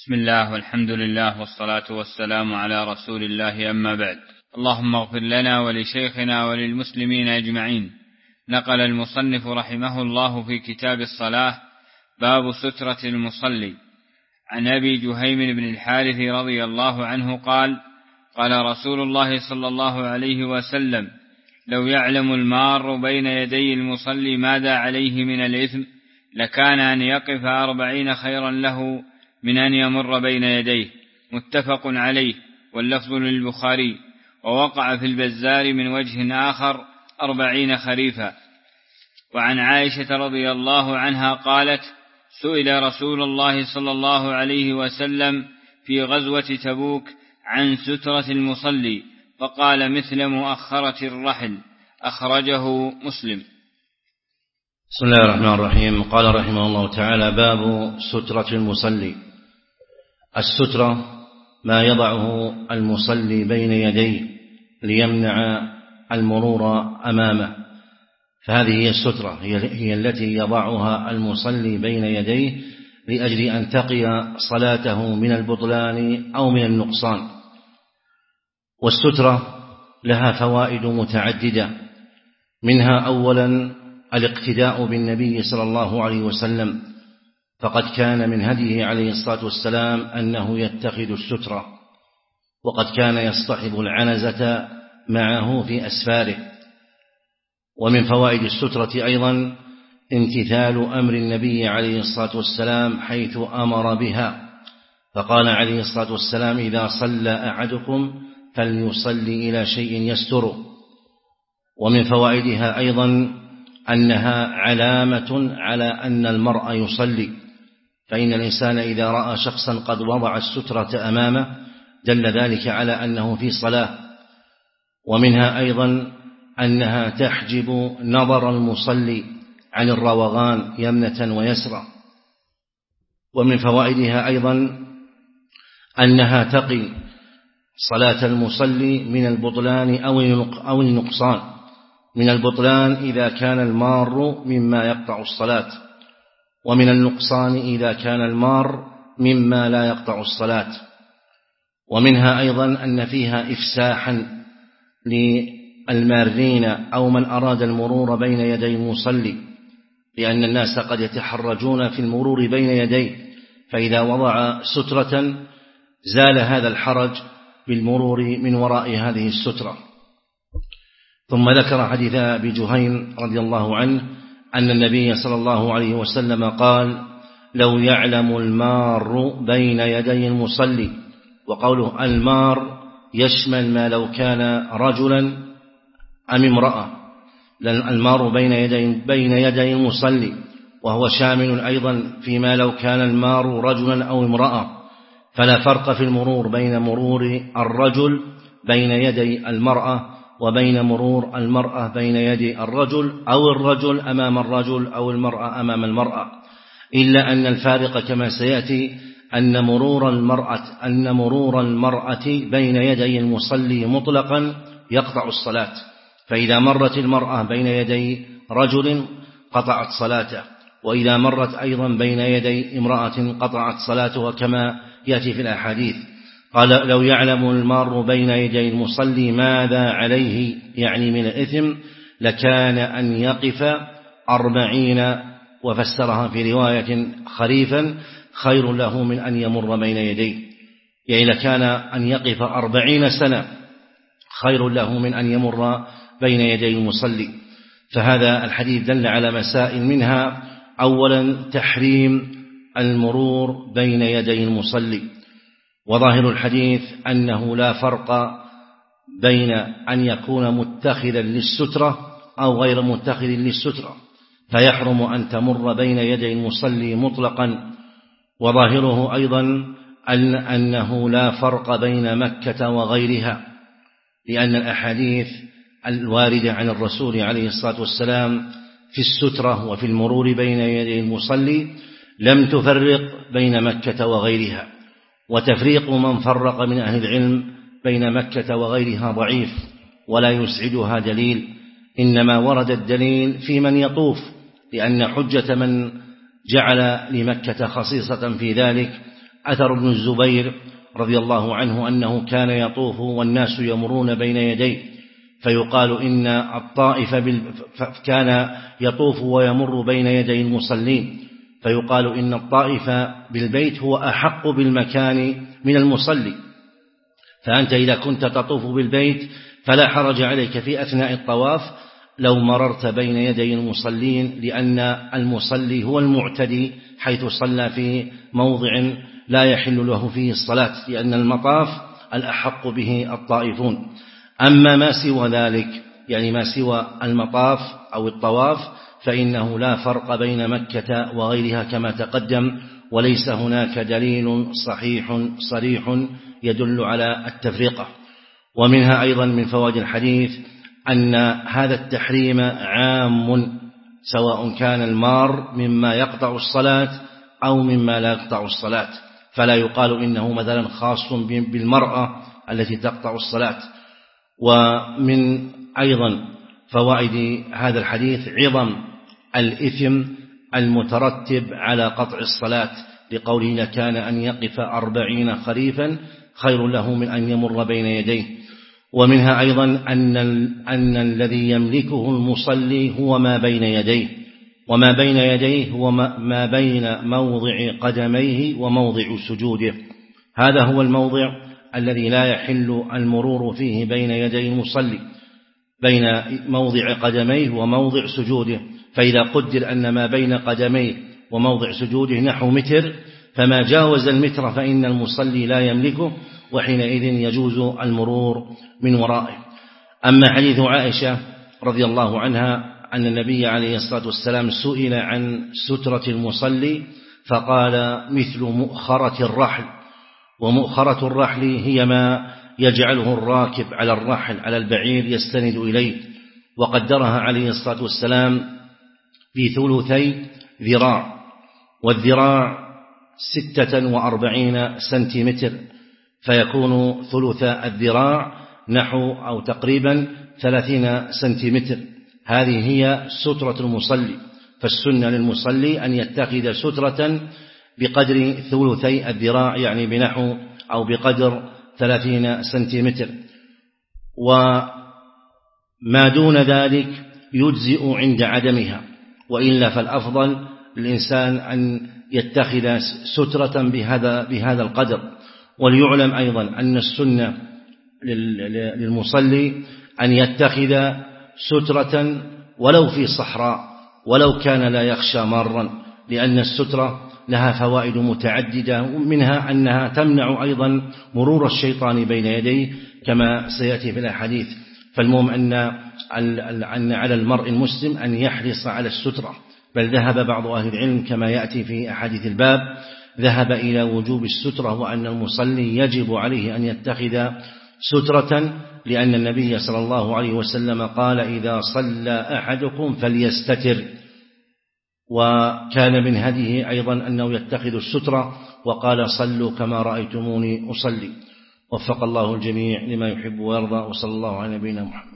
بسم الله والحمد لله والصلاة والسلام على رسول الله، أما بعد. اللهم اغفر لنا ولشيخنا وللمسلمين أجمعين. نقل المصنف رحمه الله في كتاب الصلاة باب سترة المصلي عن أبي جهيم بن الحارث رضي الله عنه قال: قال رسول الله صلى الله عليه وسلم: لو يعلم المار بين يدي المصلي ماذا عليه من الإثم لكان أن يقف 40 خيرا له من أن يمر بين يديه. متفق عليه، واللفظ للبخاري. ووقع في البزار من وجه آخر 40 خريفا. وعن عائشة رضي الله عنها قالت: سئل رسول الله صلى الله عليه وسلم في غزوة تبوك عن سترة المصلي فقال: مثل مؤخرة الرحل. أخرجه مسلم. بسم الله الرحمن الرحيم. قال رحمه الله تعالى: باب سترة المصلي. السترة ما يضعه المصلي بين يديه ليمنع المرور أمامه، فهذه هي السترة، هي التي يضعها المصلي بين يديه لأجل أن تقي صلاته من البطلان أو من النقصان. والسترة لها فوائد متعددة، منها أولا الاقتداء بالنبي صلى الله عليه وسلم، فقد كان من هديه عليه الصلاة والسلام أنه يتخذ السترة، وقد كان يصطحب العنزة معه في أسفاره. ومن فوائد السترة أيضا امتثال أمر النبي عليه الصلاة والسلام حيث أمر بها، فقال عليه الصلاة والسلام: إذا صلى أحدكم فليصلي إلى شيء يستره. ومن فوائدها أيضا أنها علامة على أن المرء يصلي، فإن الإنسان إذا رأى شخصا قد وضع السترة أمامه دل ذلك على أنه في صلاة. ومنها أيضا أنها تحجب نظر المصلي عن الروغان يمنة ويسرى. ومن فوائدها أيضا أنها تقي صلاة المصلي من البطلان أو النقصان. من البطلان إذا كان المار مما يقطع الصلاة، ومن النقصان إذا كان المار مما لا يقطع الصلاة. ومنها أيضا أن فيها إفساحا للمارين أو من أراد المرور بين يدي المصلي، لأن الناس قد يتحرجون في المرور بين يديه، فإذا وضع سترة زال هذا الحرج بالمرور من وراء هذه السترة. ثم ذكر حديث أبي جهيم رضي الله عنه أن النبي صلى الله عليه وسلم قال: لو يعلم المار بين يدي المصلي. وقوله المار يشمل ما لو كان رجلا أم امرأة، لأن المار بين يدي المصلي، وهو شامل أيضا فيما لو كان المار رجلا أو امرأة، فلا فرق في المرور بين مرور الرجل بين يدي المرأة وبين مرور المرأة بين يدي الرجل، أو الرجل أمام الرجل أو المرأة أمام المرأة، إلا أن الفارق كما سيأتي أن مرور المرأة بين يدي المصلي مطلقا يقطع الصلاة، فإذا مرت المرأة بين يدي رجل قطعت صلاته، وإذا مرت أيضا بين يدي امرأة قطعت صلاته كما يأتي في الأحاديث. قال: لو يعلم المار بين يدي المصلي ماذا عليه يعني من الإثم لكان أن يقف 40، وفسرها في رواية خريفا، خير له من أن يمر بين يديه، يعني لكان أن يقف 40 سنة خير له من أن يمر بين يدي المصلي. فهذا الحديث دل على مسائل، منها أولا تحريم المرور بين يدي المصلي، وظاهر الحديث أنه لا فرق بين أن يكون متخذا للسترة أو غير متخذ للسترة، فيحرم أن تمر بين يدي المصلي مطلقا. وظاهره أيضا أنه لا فرق بين مكة وغيرها، لأن الأحاديث الواردة عن الرسول عليه الصلاة والسلام في السترة وفي المرور بين يدي المصلي لم تفرق بين مكة وغيرها، وتفريق من فرق من أهل العلم بين مكة وغيرها ضعيف ولا يسعدها دليل، إنما ورد الدليل في من يطوف، لأن حجة من جعل لمكة خصيصة في ذلك أثر ابن الزبير رضي الله عنه أنه كان يطوف والناس يمرون بين يديه فيقال إن الطائف كان يطوف ويمر بين يدي المصلين فيقال إن الطائف بالبيت هو أحق بالمكان من المصلي. فأنت إذا كنت تطوف بالبيت فلا حرج عليك في أثناء الطواف لو مررت بين يدي المصلين، لأن المصلي هو المعتدي حيث صلى في موضع لا يحل له فيه الصلاة، لأن المطاف الأحق به الطائفون. أما ما سوى ذلك يعني ما سوى المطاف أو الطواف فإنه لا فرق بين مكة وغيرها كما تقدم، وليس هناك دليل صحيح صريح يدل على التفرقة. ومنها أيضا من فوائد الحديث أن هذا التحريم عام سواء كان المار مما يقطع الصلاة أو مما لا يقطع الصلاة، فلا يقال إنه مثلا خاص بالمرأة التي تقطع الصلاة. ومن أيضا فوائد هذا الحديث عظم الإثم المترتب على قطع الصلاة، لقوله لكان أن يقف 40 خريفا خير له من أن يمر بين يديه. ومنها أيضا أن الذي يملكه المصلي هو ما بين يديه، وما بين يديه هو ما بين موضع قدميه وموضع سجوده. هذا هو الموضع الذي لا يحل المرور فيه بين يدي المصلي، بين موضع قدميه وموضع سجوده. فإذا قدر أن ما بين قدميه وموضع سجوده نحو متر، فما جاوز المتر فإن المصلي لا يملكه، وحينئذ يجوز المرور من ورائه. أما حديث عائشة رضي الله عنها أن النبي عليه الصلاة والسلام سئل عن سترة المصلي فقال مثل مؤخرة الرحل، ومؤخرة الرحل هي ما يجعله الراكب على الرحل على البعير يستند إليه، وقدرها عليه الصلاة والسلام في 3 ذراع، والذراع 46 سنتيمتر، فيكون 3 الذراع نحو أو تقريبا 30 سنتيمتر. هذه هي سترة المصلي. فالسنة للمصلي أن يتخذ سترة بقدر 3 الذراع، يعني بنحو أو بقدر 30 سنتيمتر، وما دون ذلك يجزئ عند عدمها، وإلا فالأفضل للإنسان أن يتخذ سترة بهذا القدر. وليعلم أيضا أن السنة للمصلي أن يتخذ سترة ولو في صحراء، ولو كان لا يخشى مارا، لأن السترة لها فوائد متعددة، ومنها أنها تمنع أيضا مرور الشيطان بين يديه كما سيأتي في الحديث. فالمهم أن على المرء المسلم أن يحرص على السترة، بل ذهب بعض أهل العلم كما يأتي في أحاديث الباب ذهب إلى وجوب السترة، وأن المصلي يجب عليه أن يتخذ سترة، لأن النبي صلى الله عليه وسلم قال إذا صلى أحدكم فليستتر، وكان من هديه أيضا أنه يتخذ السترة، وقال صلوا كما رأيتموني أصلي. وفق الله الجميع لما يحب ويرضى، وصلى الله على نبينا محمد.